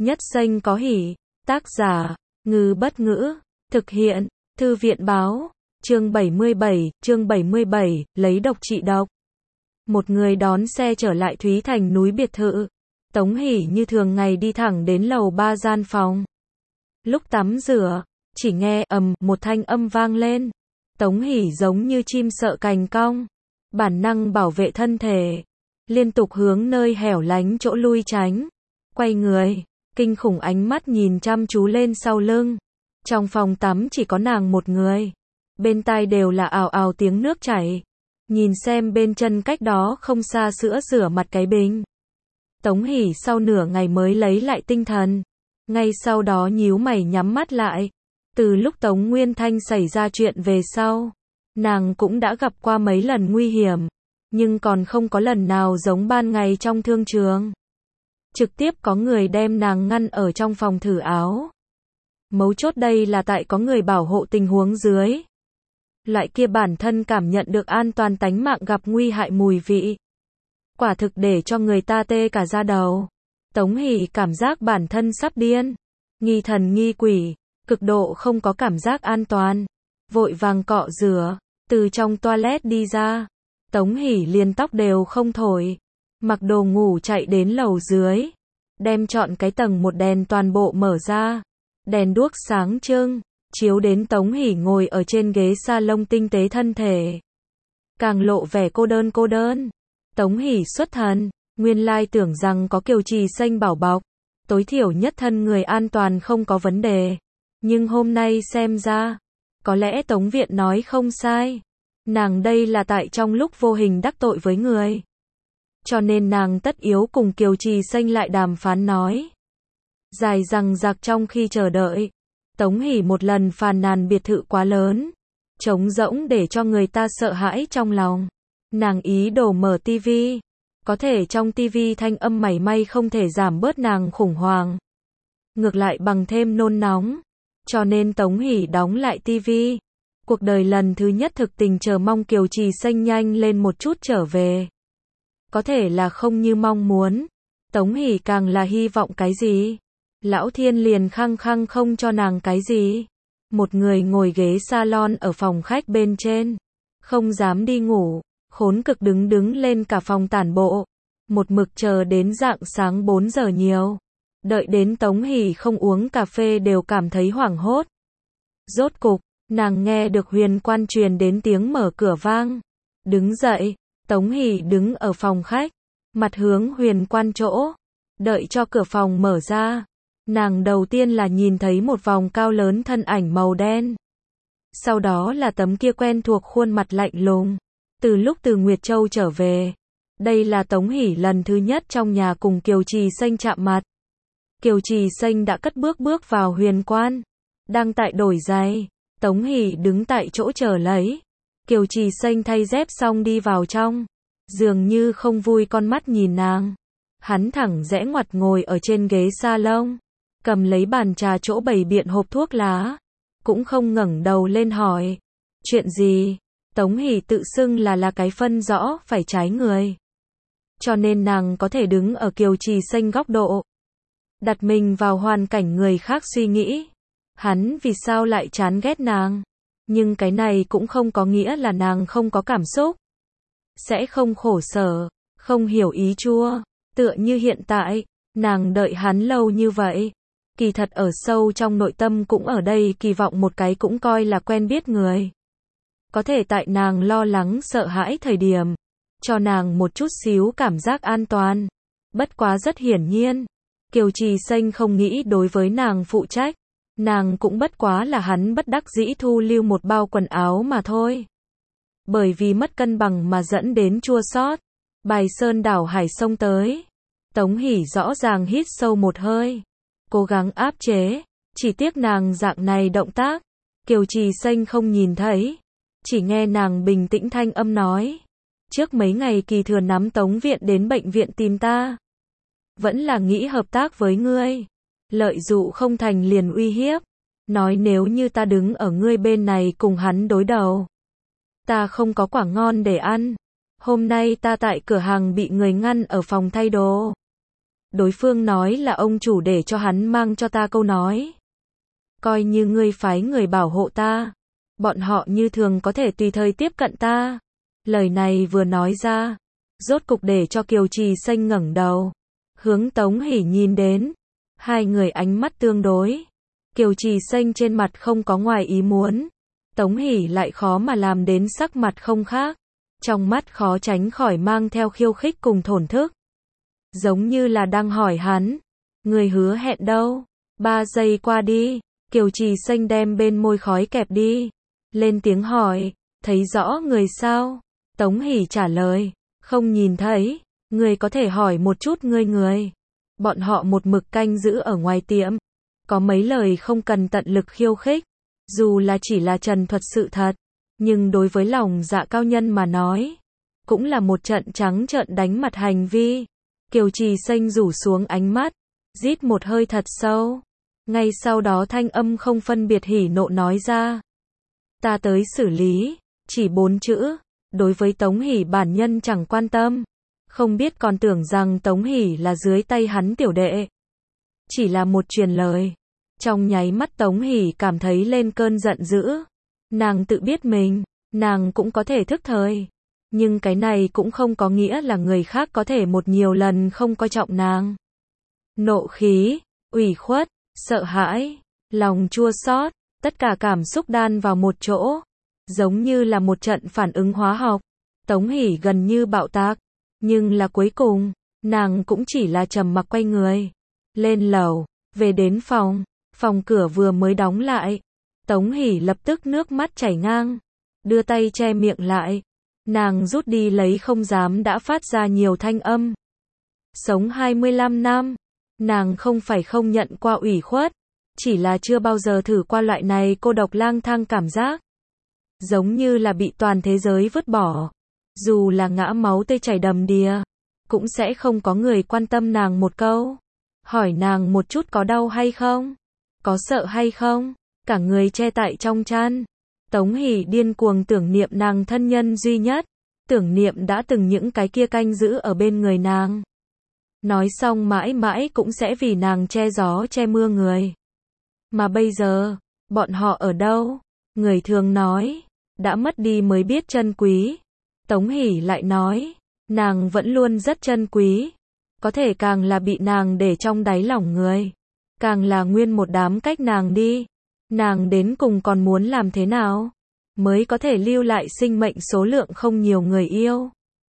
Nhất Xanh có hỉ. Tác giả, Ngư Bất Ngữ. Thực hiện, Thư viện Báo. Chương 77, lấy độc trị độc. Một người đón xe trở lại Thúy Thành núi biệt thự. Tống Hỷ như thường ngày đi thẳng đến lầu 3 gian phòng. Lúc tắm rửa, chỉ nghe ầm một thanh âm vang lên. Tống Hỷ giống như chim sợ cành cong, bản năng bảo vệ thân thể, liên tục hướng nơi hẻo lánh chỗ lui tránh. Quay người, kinh khủng ánh mắt nhìn chăm chú lên sau lưng. Trong phòng tắm chỉ có nàng một người. Bên tai đều là ào ào tiếng nước chảy. Nhìn xem bên chân cách đó không xa sữa rửa mặt cái bình. Tống Hỷ sau nửa ngày mới lấy lại tinh thần. Ngay sau đó nhíu mày nhắm mắt lại. Từ lúc Tống Nguyên Thanh xảy ra chuyện về sau, nàng cũng đã gặp qua mấy lần nguy hiểm, nhưng còn không có lần nào giống ban ngày trong thương trường. Trực tiếp có người đem nàng ngăn ở trong phòng thử áo. Mấu chốt đây là tại có người bảo hộ tình huống dưới. Loại kia bản thân cảm nhận được an toàn tánh mạng gặp nguy hại mùi vị. Quả thực để cho người ta tê cả da đầu. Tống Hỷ cảm giác bản thân sắp điên. Nghi thần nghi quỷ, cực độ không có cảm giác an toàn. Vội vàng cọ rửa, từ trong toilet đi ra. Tống Hỷ liền tóc đều không thổi. Mặc đồ ngủ chạy đến lầu dưới. Đem trọn cái tầng một đèn toàn bộ mở ra. Đèn đuốc sáng trưng, chiếu đến Tống Hỷ ngồi ở trên ghế salon tinh tế thân thể. Càng lộ vẻ cô đơn. Tống Hỷ xuất thần, nguyên lai tưởng rằng có Kiều Trì Xanh bảo bọc. Tối thiểu nhất thân người an toàn không có vấn đề. Nhưng hôm nay xem ra, có lẽ Tống Viện nói không sai. Nàng đây là tại trong lúc vô hình đắc tội với người. Cho nên nàng tất yếu cùng Kiều Trì Xanh lại đàm phán nói. Dài dằng dặc trong khi chờ đợi. Tống Hỷ một lần phàn nàn biệt thự quá lớn. Trống rỗng để cho người ta sợ hãi trong lòng. Nàng ý đồ mở tivi. Có thể trong tivi thanh âm mảy may không thể giảm bớt nàng khủng hoảng. Ngược lại bằng thêm nôn nóng. Cho nên Tống Hỷ đóng lại tivi. Cuộc đời lần thứ nhất thực tình chờ mong Kiều Trì Xanh nhanh lên một chút trở về. Có thể là không như mong muốn. Tống Hỷ càng là hy vọng cái gì? Lão Thiên liền khăng khăng không cho nàng cái gì. Một người ngồi ghế salon ở phòng khách bên trên. Không dám đi ngủ. Khốn cực đứng lên cả phòng tản bộ. Một mực chờ đến rạng sáng 4 giờ nhiều. Đợi đến Tống Hỷ không uống cà phê đều cảm thấy hoảng hốt. Rốt cục, nàng nghe được Huyền Quan truyền đến tiếng mở cửa vang. Đứng dậy, Tống Hỷ đứng ở phòng khách. Mặt hướng Huyền Quan chỗ. Đợi cho cửa phòng mở ra. Nàng đầu tiên là nhìn thấy một vòng cao lớn thân ảnh màu đen. Sau đó là tấm kia quen thuộc khuôn mặt lạnh lùng. Từ lúc từ Nguyệt Châu trở về. Đây là Tống Hỷ lần thứ nhất trong nhà cùng Kiều Trì Xanh chạm mặt. Kiều Trì Xanh đã cất bước vào Huyền Quan. Đang tại đổi giày. Tống Hỷ đứng tại chỗ chờ lấy. Kiều Trì Xanh thay dép xong đi vào trong. Dường như không vui con mắt nhìn nàng. Hắn thẳng rẽ ngoặt ngồi ở trên ghế salon. Cầm lấy bàn trà chỗ bày biện hộp thuốc lá. Cũng không ngẩng đầu lên hỏi. Chuyện gì? Tống Hỷ tự xưng là cái phân rõ phải trái người. Cho nên nàng có thể đứng ở Kiều Trì Xanh góc độ. Đặt mình vào hoàn cảnh người khác suy nghĩ. Hắn vì sao lại chán ghét nàng? Nhưng cái này cũng không có nghĩa là nàng không có cảm xúc. Sẽ không khổ sở, không hiểu ý chua. Tựa như hiện tại, nàng đợi hắn lâu như vậy. Kỳ thật ở sâu trong nội tâm cũng ở đây kỳ vọng một cái cũng coi là quen biết người. Có thể tại nàng lo lắng sợ hãi thời điểm. Cho nàng một chút xíu cảm giác an toàn. Bất quá rất hiển nhiên. Kiều Trì Xanh không nghĩ đối với nàng phụ trách. Nàng cũng bất quá là hắn bất đắc dĩ thu lưu một bao quần áo mà thôi. Bởi vì mất cân bằng mà dẫn đến chua xót. Bài sơn đảo hải sông tới. Tống Hỷ rõ ràng hít sâu một hơi. Cố gắng áp chế. Chỉ tiếc nàng dạng này động tác. Kiều Trì Xanh không nhìn thấy. Chỉ nghe nàng bình tĩnh thanh âm nói. Trước mấy ngày Kỳ Thừa nắm Tống Viện đến bệnh viện tìm ta. Vẫn là nghĩ hợp tác với ngươi. Lợi dụ không thành liền uy hiếp. Nói nếu như ta đứng ở ngươi bên này cùng hắn đối đầu. Ta không có quả ngon để ăn. Hôm nay ta tại cửa hàng bị người ngăn ở phòng thay đồ. đối phương nói là ông chủ để cho hắn mang cho ta câu nói. Coi như ngươi phái người bảo hộ ta, bọn họ như thường có thể tùy thời tiếp cận ta. Lời này vừa nói ra, rốt cục để cho Kiều Trì Xanh ngẩng đầu, hướng Tống Hỷ nhìn đến. Hai người ánh mắt tương đối. Kiều Trì Xanh trên mặt không có ngoài ý muốn, Tống Hỷ lại khó mà làm đến sắc mặt không khác. Trong mắt khó tránh khỏi mang theo khiêu khích cùng thổn thức. Giống như là đang hỏi hắn, người hứa hẹn đâu? 3 giây qua đi, Kiều Trì Xanh đem bên môi khói kẹp đi, lên tiếng hỏi, thấy rõ người sao? Tống Hỷ trả lời, không nhìn thấy, người có thể hỏi một chút người. Bọn họ một mực canh giữ ở ngoài tiệm, có mấy lời không cần tận lực khiêu khích, dù là chỉ là trần thuật sự thật, nhưng đối với lòng dạ cao nhân mà nói, cũng là một trận trắng trợn đánh mặt hành vi. Kiều Trì Xanh rủ xuống ánh mắt, rít một hơi thật sâu. Ngay sau đó thanh âm không phân biệt hỉ nộ nói ra. Ta tới xử lý, chỉ 4 chữ, đối với Tống Hỷ bản nhân chẳng quan tâm. Không biết còn tưởng rằng Tống Hỷ là dưới tay hắn tiểu đệ. Chỉ là một truyền lời. Trong nháy mắt Tống Hỷ cảm thấy lên cơn giận dữ. Nàng tự biết mình, nàng cũng có thể thức thời. Nhưng cái này cũng không có nghĩa là người khác có thể một nhiều lần không coi trọng nàng. Nộ khí, ủy khuất, sợ hãi, lòng chua xót, tất cả cảm xúc đan vào một chỗ, giống như là một trận phản ứng hóa học. Tống Hỷ gần như bạo tạc, nhưng là cuối cùng, nàng cũng chỉ là trầm mặc quay người, lên lầu, về đến phòng cửa vừa mới đóng lại, Tống Hỷ lập tức nước mắt chảy ngang, đưa tay che miệng lại, nàng rút đi lấy không dám đã phát ra nhiều thanh âm. Sống 25 năm, nàng không phải không nhận qua ủy khuất, chỉ là chưa bao giờ thử qua loại này cô độc lang thang cảm giác. Giống như là bị toàn thế giới vứt bỏ, dù là ngã máu tươi chảy đầm đìa, cũng sẽ không có người quan tâm nàng một câu, hỏi nàng một chút có đau hay không, có sợ hay không, cả người che tại trong chăn. Tống Hỷ điên cuồng tưởng niệm nàng thân nhân duy nhất, tưởng niệm đã từng những cái kia canh giữ ở bên người nàng. Nói xong mãi mãi cũng sẽ vì nàng che gió che mưa người. Mà bây giờ, bọn họ ở đâu? Người thường nói, đã mất đi mới biết trân quý. Tống Hỷ lại nói, nàng vẫn luôn rất trân quý. Có thể càng là bị nàng để trong đáy lòng người, càng là nguyên một đám cách nàng đi. Nàng đến cùng còn muốn làm thế nào mới có thể lưu lại sinh mệnh số lượng không nhiều người yêu.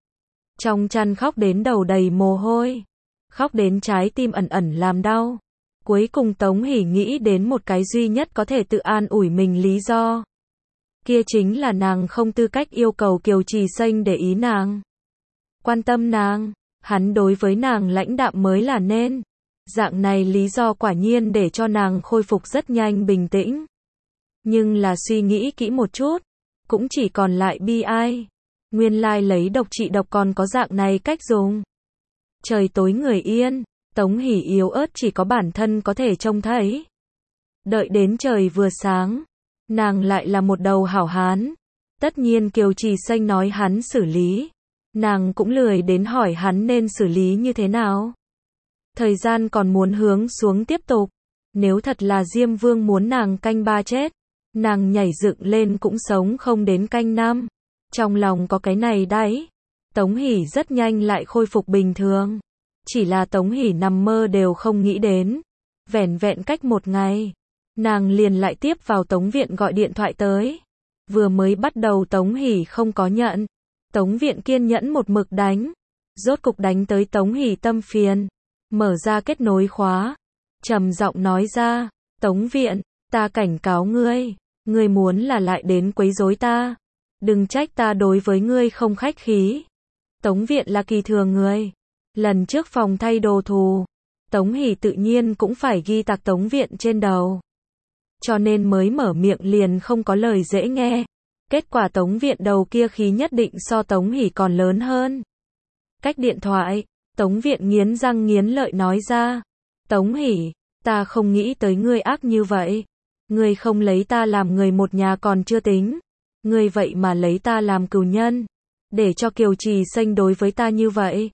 Trong chăn khóc đến đầu đầy mồ hôi, khóc đến trái tim ẩn ẩn làm đau. Cuối cùng Tống Hỷ nghĩ đến một cái duy nhất có thể tự an ủi mình lý do. Kia chính là nàng không tư cách yêu cầu Kiều Trì Xanh để ý nàng, quan tâm nàng, hắn đối với nàng lãnh đạm mới là nên. Dạng này lý do quả nhiên để cho nàng khôi phục rất nhanh bình tĩnh. Nhưng là suy nghĩ kỹ một chút, cũng chỉ còn lại bi ai. Nguyên lai lấy độc trị độc còn có dạng này cách dùng. Trời tối người yên, Tống Hỷ yếu ớt chỉ có bản thân có thể trông thấy. Đợi đến trời vừa sáng, nàng lại là một đầu hảo hán. Tất nhiên Kiều Trì Xanh nói hắn xử lý, nàng cũng lười đến hỏi hắn nên xử lý như thế nào. Thời gian còn muốn hướng xuống tiếp tục. Nếu thật là Diêm Vương muốn nàng canh 3 chết, nàng nhảy dựng lên cũng sống không đến canh 5. Trong lòng có cái này đấy. Tống Hỷ rất nhanh lại khôi phục bình thường. Chỉ là Tống Hỷ nằm mơ đều không nghĩ đến. Vẻn vẹn cách 1 ngày, nàng liền lại tiếp vào Tống Viện gọi điện thoại tới. Vừa mới bắt đầu Tống Hỷ không có nhận. Tống Viện kiên nhẫn một mực đánh. Rốt cục đánh tới Tống Hỷ tâm phiền. Mở ra kết nối khóa, trầm giọng nói ra, Tống Viện, ta cảnh cáo ngươi, ngươi muốn là lại đến quấy rối ta, đừng trách ta đối với ngươi không khách khí. Tống Viện là kỳ thừa người, lần trước phòng thay đồ thù, Tống Hỷ tự nhiên cũng phải ghi tạc Tống Viện trên đầu, cho nên mới mở miệng liền không có lời dễ nghe. Kết quả Tống Viện đầu kia khí nhất định so Tống Hỷ còn lớn hơn. Cách điện thoại, Tống Viện nghiến răng nghiến lợi nói ra, Tống Hỷ, ta không nghĩ tới ngươi ác như vậy. Ngươi không lấy ta làm người một nhà còn chưa tính. Ngươi vậy mà lấy ta làm cừu nhân. Để cho Kiều Trì Xanh đối với ta như vậy.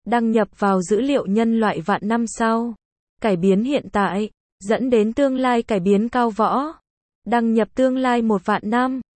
đăng nhập vào dữ liệu nhân loại vạn năm sau. Cải biến hiện tại, dẫn đến tương lai cải biến cao võ. Đăng nhập tương lai 1 vạn năm.